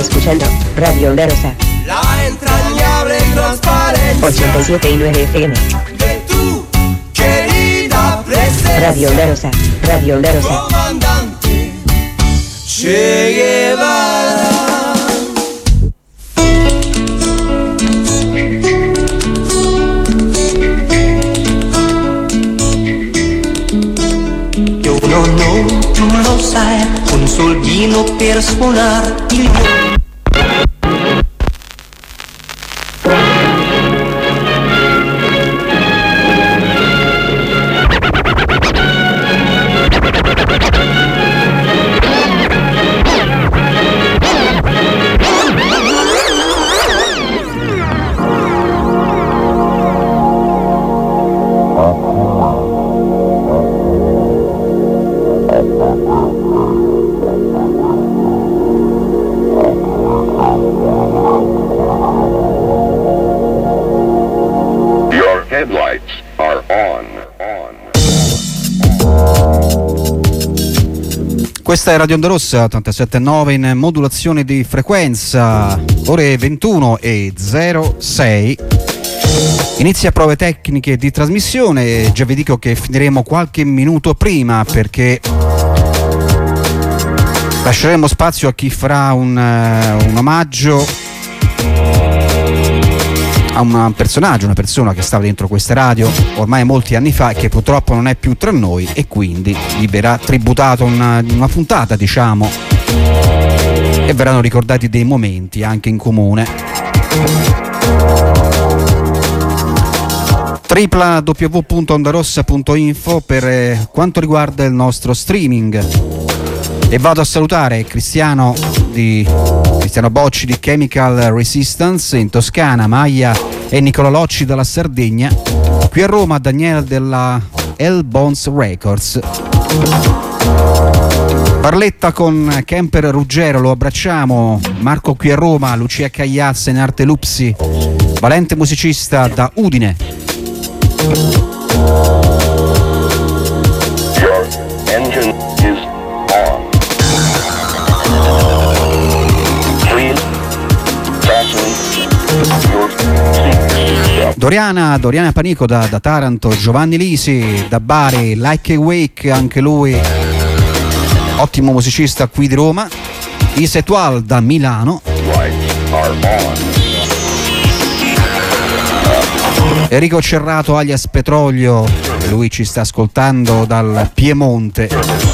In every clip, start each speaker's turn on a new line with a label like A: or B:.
A: escuchando Radio Onda Rosa.
B: La entrañable transparencia
A: 87.9 FM.
B: de tu querida presencia.
A: Radio Onda Rosa. Radio Onda Rosa.
B: Comandante Che Guevara.
C: No, tu lo sai, un soldino per suonare il
D: Questa è Radio Onda Rossa 87.9 in modulazione di frequenza, ore 21:06. Inizia prove tecniche di trasmissione. Già vi dico che finiremo qualche minuto prima perché lasceremo spazio a chi farà un omaggio a un personaggio, una persona che stava dentro questa radio ormai molti anni fa e che purtroppo non è più tra noi, e quindi gli verrà tributato una puntata, diciamo, e verranno ricordati dei momenti anche in comune. www.ondarossa.info per quanto riguarda il nostro streaming. E vado a salutare Cristiano Bocci di Chemical Resistance in Toscana, Maia e Nicola Locci dalla Sardegna, qui a Roma Daniele della L Bones Records. Barletta con Kemper Ruggero, lo abbracciamo. Marco qui a Roma, Lucia Cagliazza in arte Lupsi, Valente musicista da Udine.
E: Your engine is on.
D: Doriana Panico da Taranto, Giovanni Lisi da Bari, Like a Wake, anche lui ottimo musicista qui di Roma, Isetual da Milano, Enrico Cerrato alias Petrolio, lui ci sta ascoltando dal Piemonte.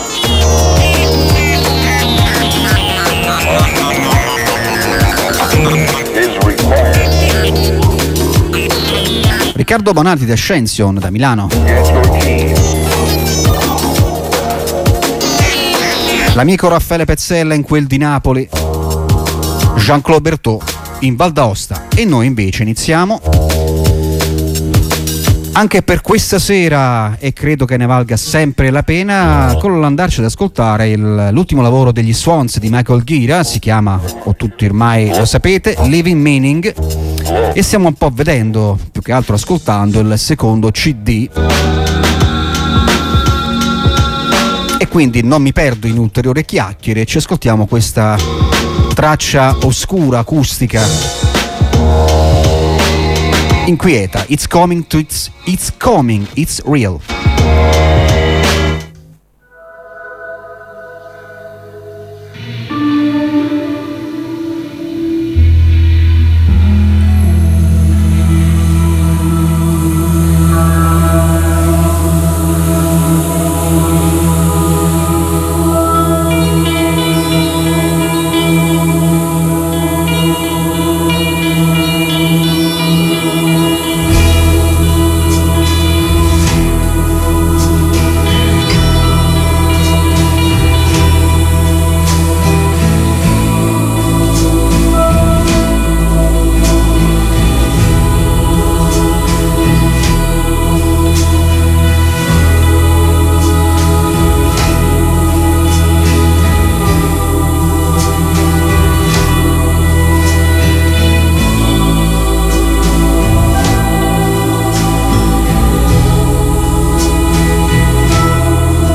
D: Riccardo Bonati da Ascension da Milano. L'amico Raffaele Pezzella in quel di Napoli. Jean-Claude Berthaud in Val d'Aosta. E noi invece iniziamo anche per questa sera, e credo che ne valga sempre la pena, con l'andarci ad ascoltare l'ultimo lavoro degli Swans di Michael Ghira. Si chiama, o tutti ormai lo sapete, Living Meaning, e stiamo un po' vedendo, più che altro ascoltando, il secondo CD, e quindi non mi perdo in ulteriori chiacchiere, ci ascoltiamo questa traccia oscura, acustica, inquieta. It's coming, it's real.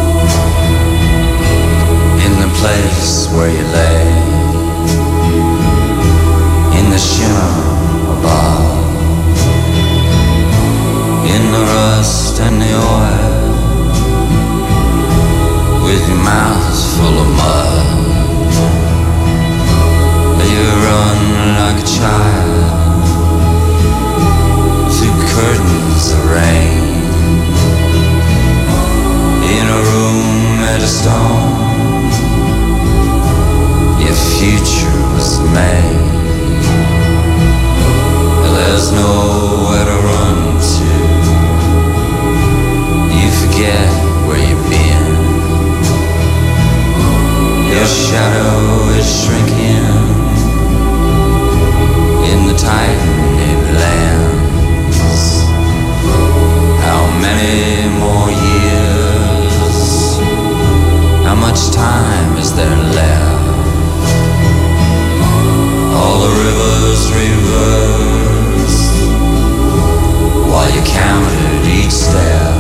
F: where you lay. shimmer above, in the rust and the oil, with your mouth full of mud. You run like a child through curtains of rain, in a room made of stone. Your future was made. There's nowhere to run to. You forget where you've been. Your shadow is shrinking in the tightening lands. How many more years? How much time is there left? All the rivers reverse while you counted each step.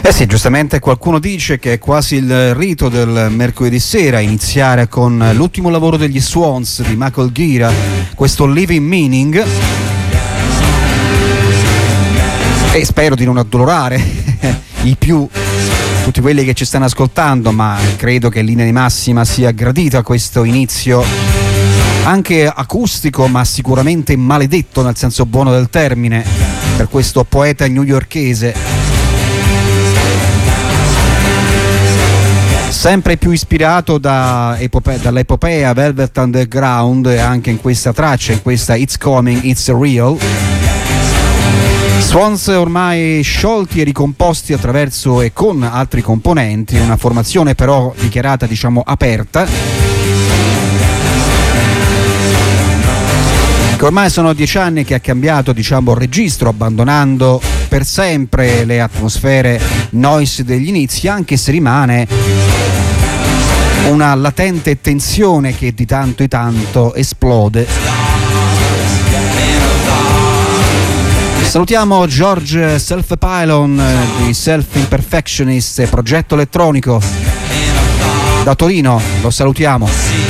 D: Eh sì, giustamente qualcuno dice che è quasi il rito del mercoledì sera iniziare con l'ultimo lavoro degli Swans di Michael Gira, questo Living Meaning, e spero di non addolorare i più tutti quelli che ci stanno ascoltando, ma credo che in linea di massima sia gradito questo inizio anche acustico, ma sicuramente maledetto nel senso buono del termine, per questo poeta newyorkese, sempre più ispirato dall'epopea Velvet Underground, e anche in questa traccia, in questa It's Coming, It's Real. Swans ormai sciolti e ricomposti attraverso e con altri componenti, una formazione però dichiarata, diciamo, aperta, che ormai sono 10 anni che ha cambiato, diciamo, registro, abbandonando per sempre le atmosfere noise degli inizi, anche se rimane una latente tensione che di tanto in tanto esplode. Salutiamo George Self-Pylon di Self Imperfectionist, progetto elettronico da Torino, lo salutiamo.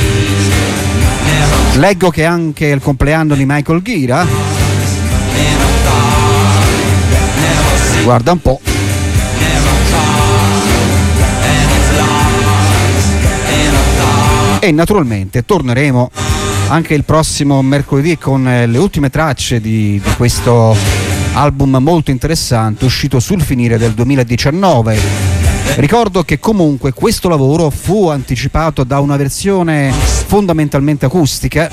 D: Leggo che è anche il compleanno di Michael Gira, guarda un po'. E naturalmente torneremo anche il prossimo mercoledì con le ultime tracce di questo album molto interessante uscito sul finire del 2019. Ricordo che comunque questo lavoro fu anticipato da una versione fondamentalmente acustica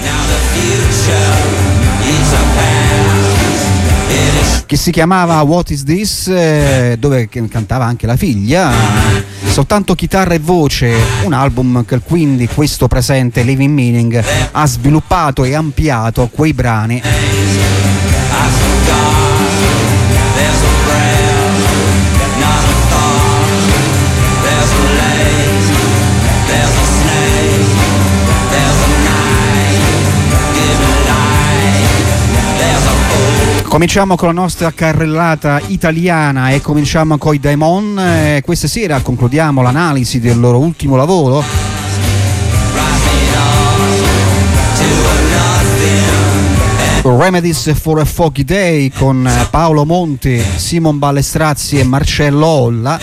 D: che si chiamava What Is This, dove cantava anche la figlia, soltanto chitarra e voce, un album che quindi questo presente Living Meaning ha sviluppato e ampliato quei brani. Cominciamo con la nostra carrellata italiana e cominciamo con i Daemon. Questa sera concludiamo l'analisi del loro ultimo lavoro. Remedies for a Foggy Day con Paolo Monti, Simon Ballestrazzi e Marcello Olla.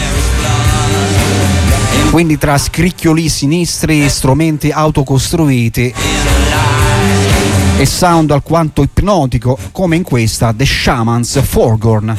D: Quindi tra scricchioli sinistri, strumenti autocostruiti e sound alquanto ipnotico, come in questa The Shaman's Forgorn.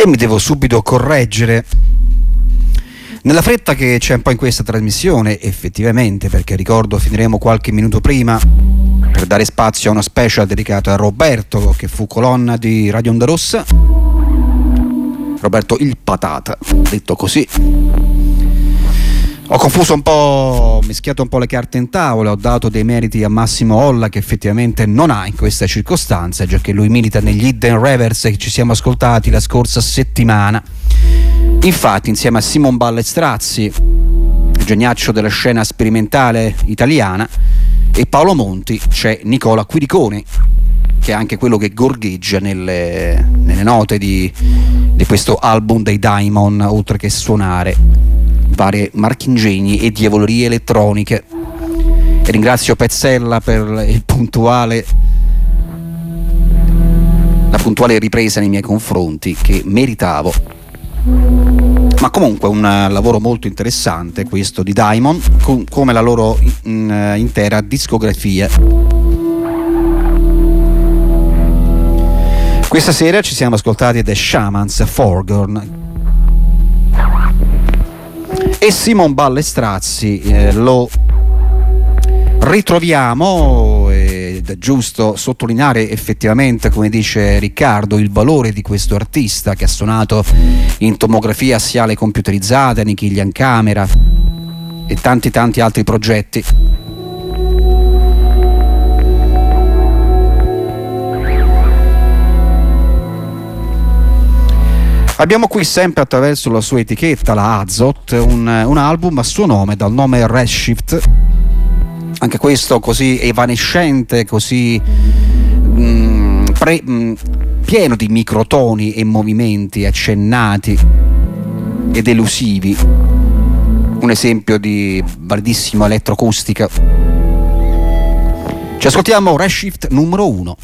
D: Io mi devo subito correggere nella fretta che c'è un po' in questa trasmissione, effettivamente, perché ricordo finiremo qualche minuto prima per dare spazio a una special dedicata a Roberto, che fu colonna di Radio Onda Rossa, Roberto il Patata, detto così. Ho confuso un po', mischiato un po' le carte in tavola, ho dato dei meriti a Massimo Olla che effettivamente non ha in queste circostanze, già che lui milita negli Hidden Reverse che ci siamo ascoltati la scorsa settimana. Infatti, insieme a Simon Ballestrazzi, geniaccio della scena sperimentale italiana, e Paolo Monti, c'è Nicola Quiriconi, che è anche quello che gorgheggia nelle note di questo album dei Diamond, oltre che suonare varie marchingegni e diavolerie elettroniche. E ringrazio Pezzella per la puntuale ripresa nei miei confronti, che meritavo. Ma comunque un lavoro molto interessante questo di Diamond, come la loro intera discografia. Questa sera ci siamo ascoltati The Shamans, Forgorn, e Simon Ballestrazzi lo ritroviamo, ed è giusto sottolineare effettivamente, come dice Riccardo, il valore di questo artista che ha suonato in tomografia assiale computerizzata, Nichiglian Camera e tanti altri progetti. Abbiamo qui sempre attraverso la sua etichetta, la Azot, un album a suo nome, dal nome Redshift, anche questo così evanescente, così pieno di microtoni e movimenti accennati ed elusivi, un esempio di validissima elettroacustica. Ci ascoltiamo Redshift numero 1.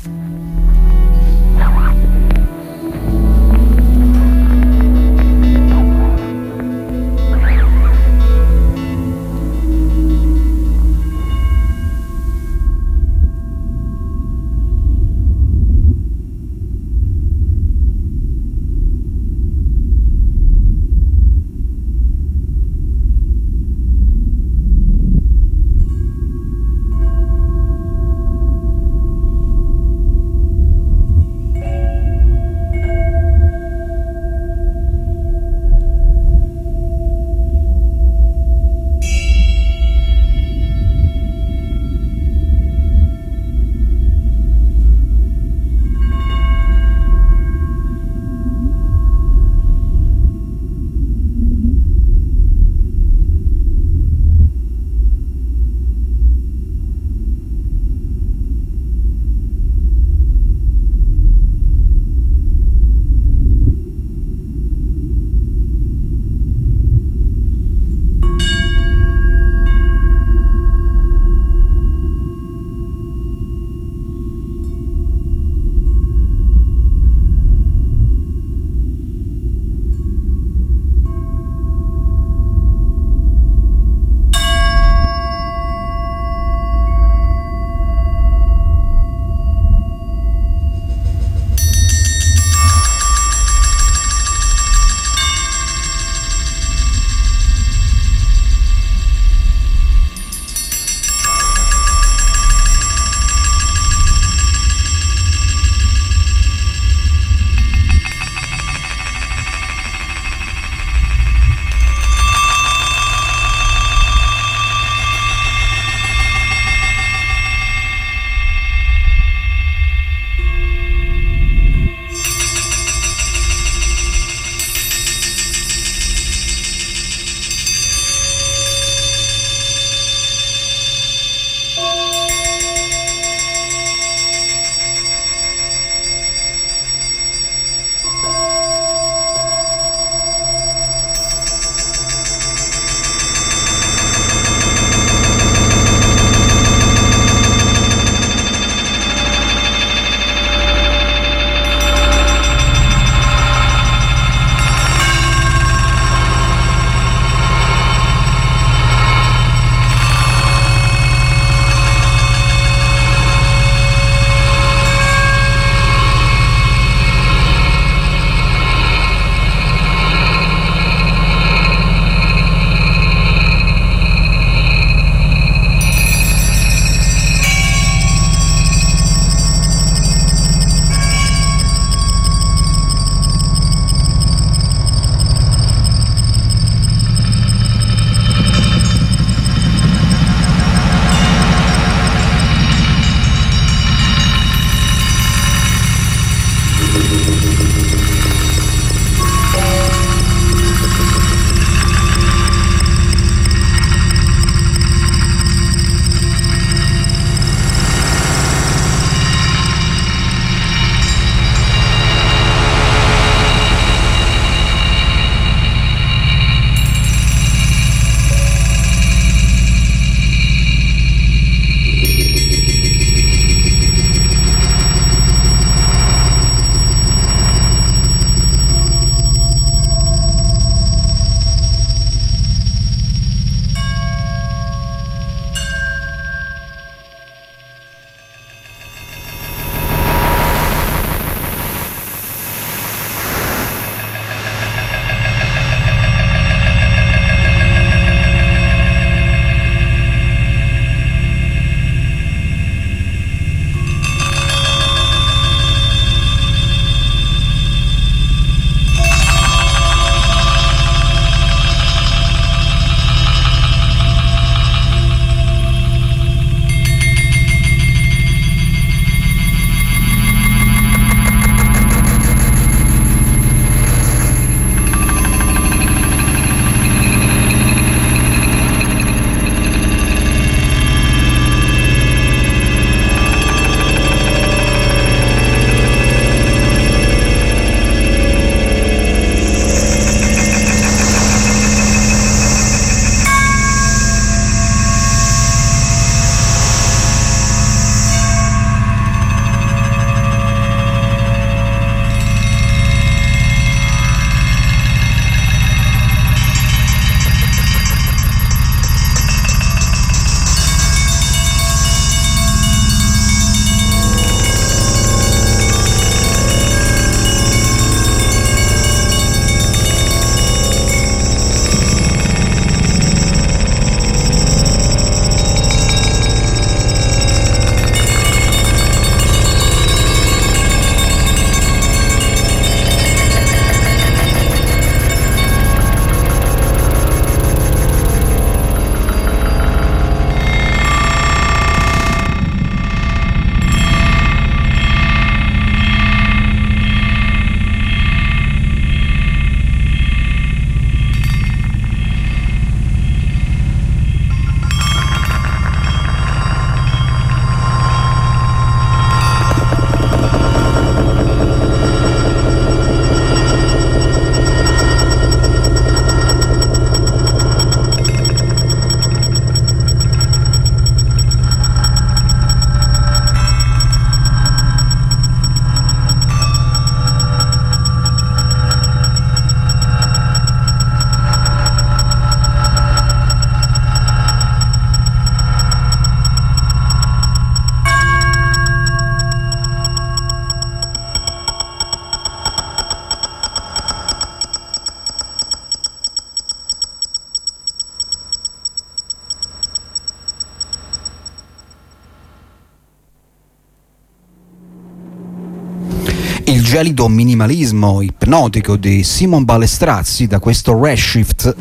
D: Il gelido minimalismo ipnotico di Simon Balestrazzi da questo Redshift,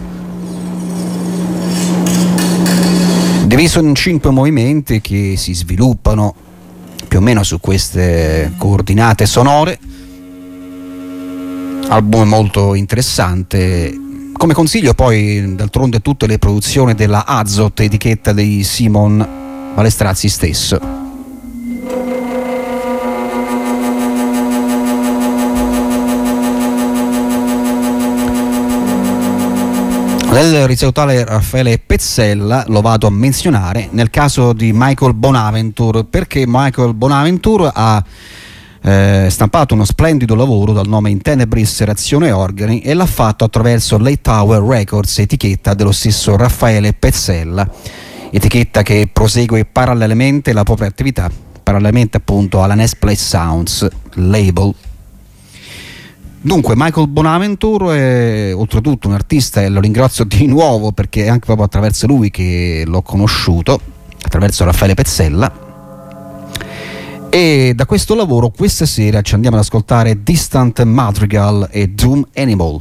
D: diviso in 5 movimenti che si sviluppano più o meno su queste coordinate sonore. Album molto interessante. Come consiglio poi d'altronde tutte le produzioni della Azot, etichetta di Simon Balestrazzi stesso. Nel risalutare Raffaele Pezzella lo vado a menzionare nel caso di Michael Bonaventure, perché Michael Bonaventure ha stampato uno splendido lavoro dal nome In Tenebris Serazione Organi e l'ha fatto attraverso Late Tower Records, etichetta dello stesso Raffaele Pezzella, etichetta che prosegue parallelamente la propria attività, parallelamente appunto alla Next Place Sounds label. Dunque Michael Bonaventure è oltretutto un artista, e lo ringrazio di nuovo perché è anche proprio attraverso lui che l'ho conosciuto, attraverso Raffaele Pezzella. E da questo lavoro questa sera ci andiamo ad ascoltare Distant Madrigal e Doom Animal.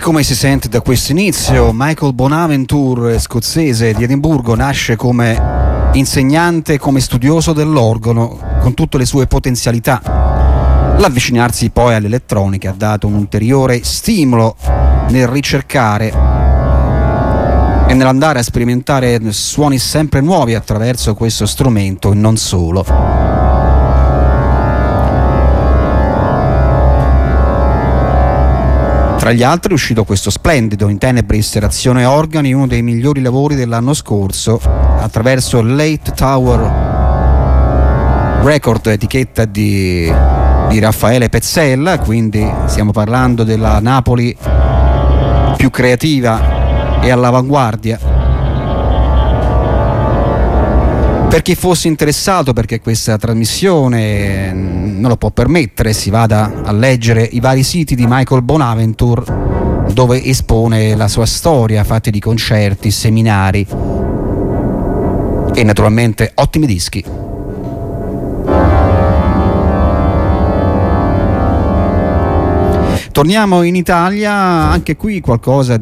D: come si sente da questo inizio, Michael Bonaventure, scozzese di Edimburgo, nasce come insegnante, come studioso dell'organo, con tutte le sue potenzialità. L'avvicinarsi poi all'elettronica ha dato un ulteriore stimolo nel ricercare e nell'andare a sperimentare suoni sempre nuovi attraverso questo strumento e non solo. Tra gli altri è uscito questo splendido In Tenebris Razione Organi, uno dei migliori lavori dell'anno scorso, attraverso Late Tower Record, etichetta di Raffaele Pezzella, quindi stiamo parlando della Napoli più creativa e all'avanguardia. Per chi fosse interessato, perché questa trasmissione non lo può permettere, si vada a leggere i vari siti di Michael Bonaventure, dove espone la sua storia, fatti di concerti, seminari e naturalmente ottimi dischi. Torniamo in Italia, anche qui qualcosa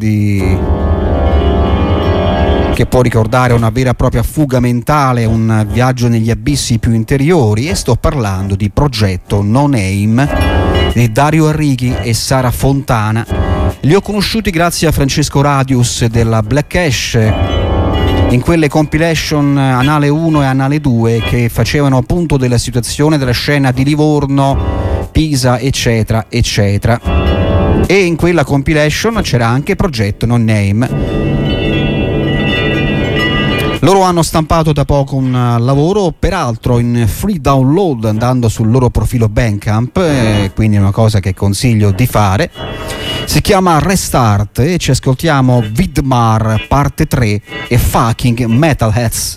D: che può ricordare una vera e propria fuga mentale, un viaggio negli abissi più interiori, e sto parlando di Progetto No Name di Dario Arrighi e Sara Fontana. Li ho conosciuti grazie a Francesco Radius della Black Ash, in quelle compilation Anale 1 e Anale 2 che facevano appunto della situazione della scena di Livorno, Pisa, eccetera eccetera, e in quella compilation c'era anche Progetto No Name. Loro hanno stampato da poco un lavoro, peraltro in free download, andando sul loro profilo Bandcamp, quindi è una cosa che consiglio di fare. Si chiama Restart e ci ascoltiamo Vidmar parte 3 e Fucking Metalheads.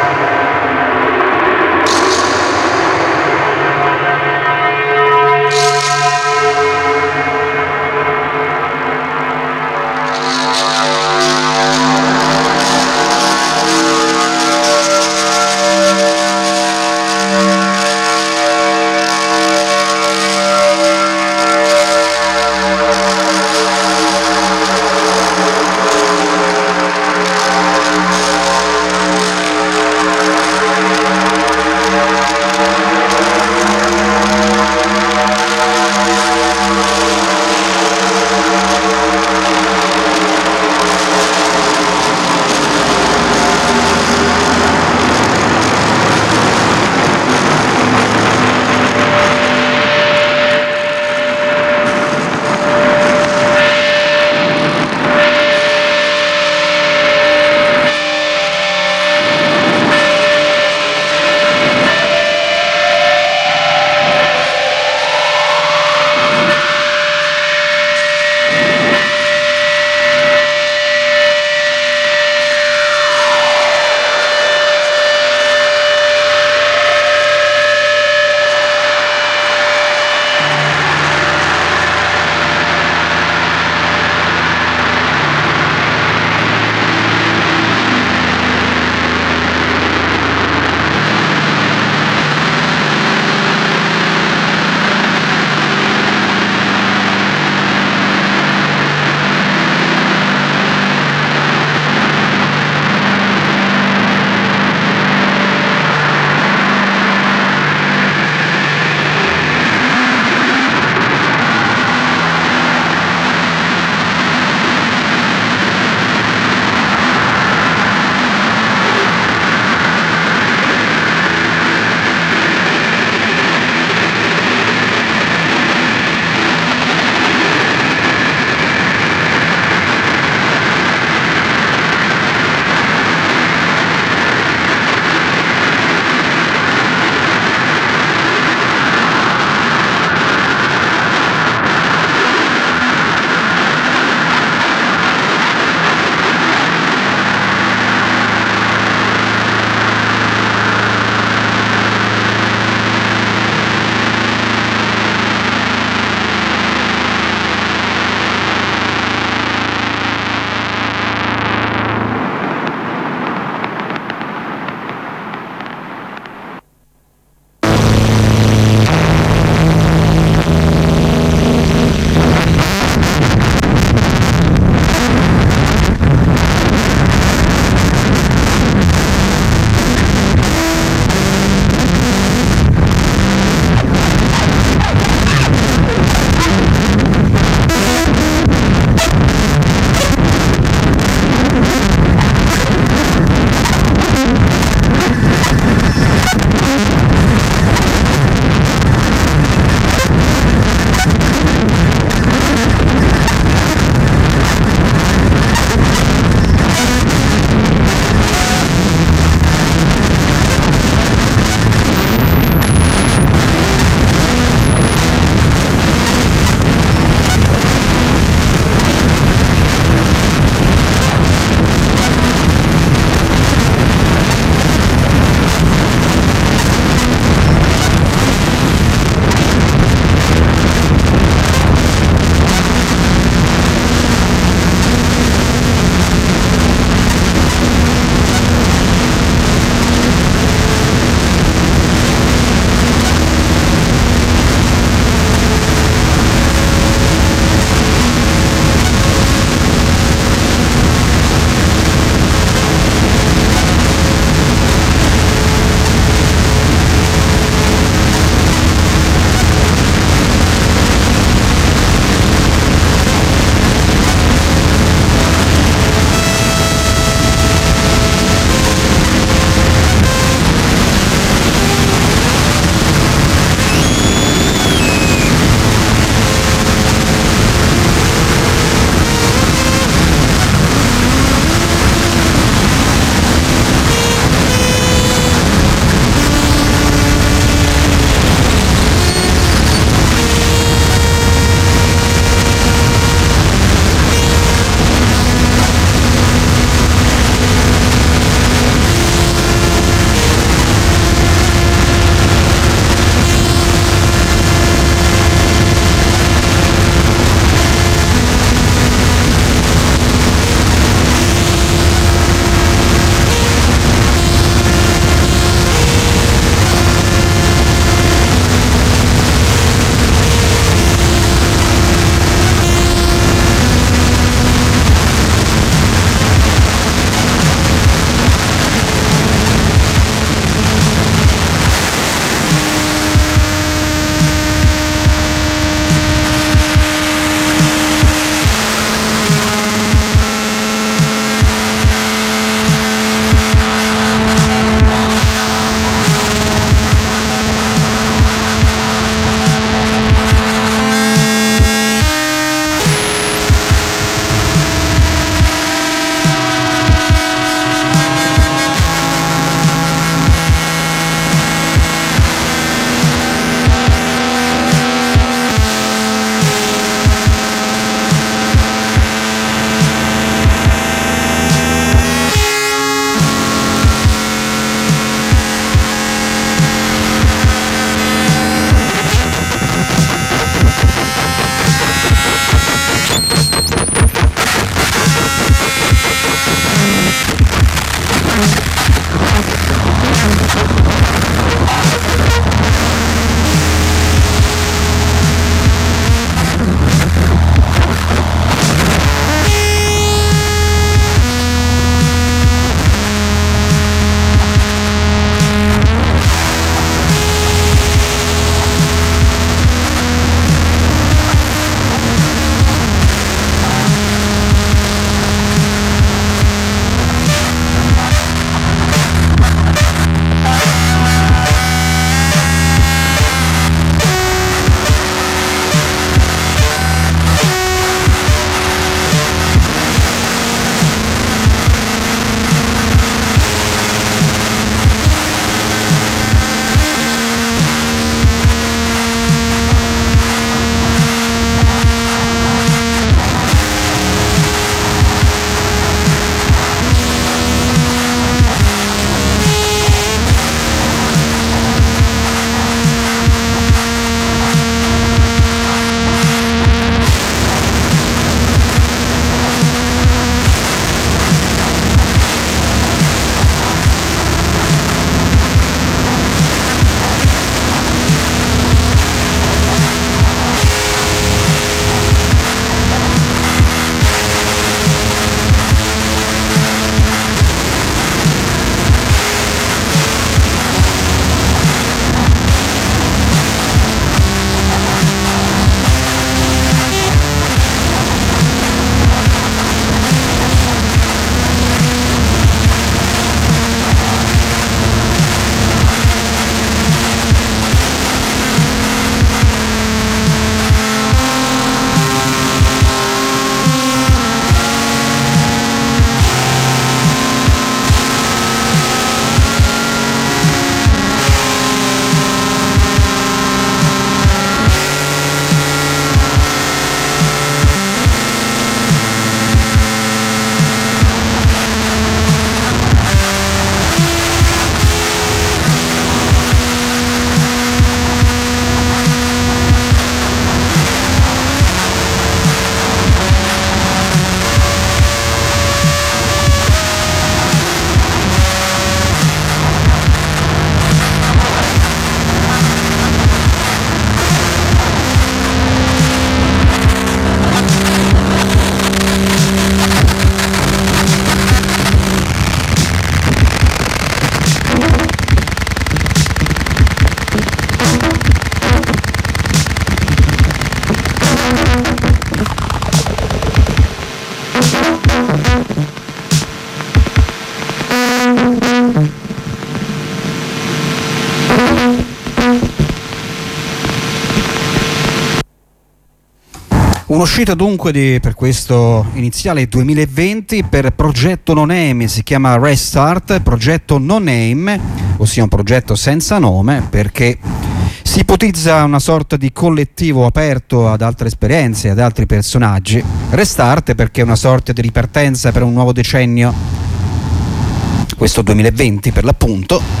D: Un'uscita dunque per questo iniziale 2020 per Progetto No Name, si chiama Restart, Progetto No Name, ossia un progetto senza nome, perché si ipotizza una sorta di collettivo aperto ad altre esperienze, ad altri personaggi. Restart perché è una sorta di ripartenza per un nuovo decennio, questo 2020 per l'appunto.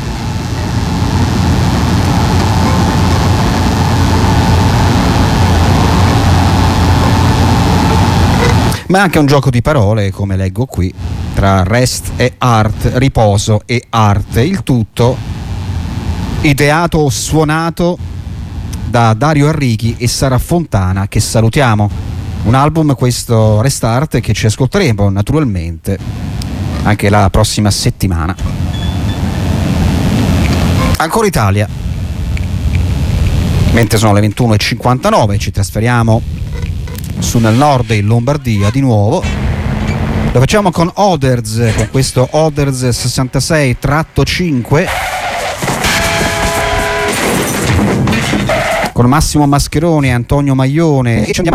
D: Ma è anche un gioco di parole, come leggo qui, tra rest e art, riposo e arte, il tutto ideato o suonato da Dario Arrighi e Sara Fontana, che salutiamo. Un album, questo Restart, che ci ascolteremo naturalmente anche la prossima settimana. Ancora Italia, mentre sono le 21:59, ci trasferiamo su nel nord, in Lombardia di nuovo. Lo facciamo con Others, con questo Others 66-5, con Massimo Mascheroni e Antonio Maglione, e ci andiamo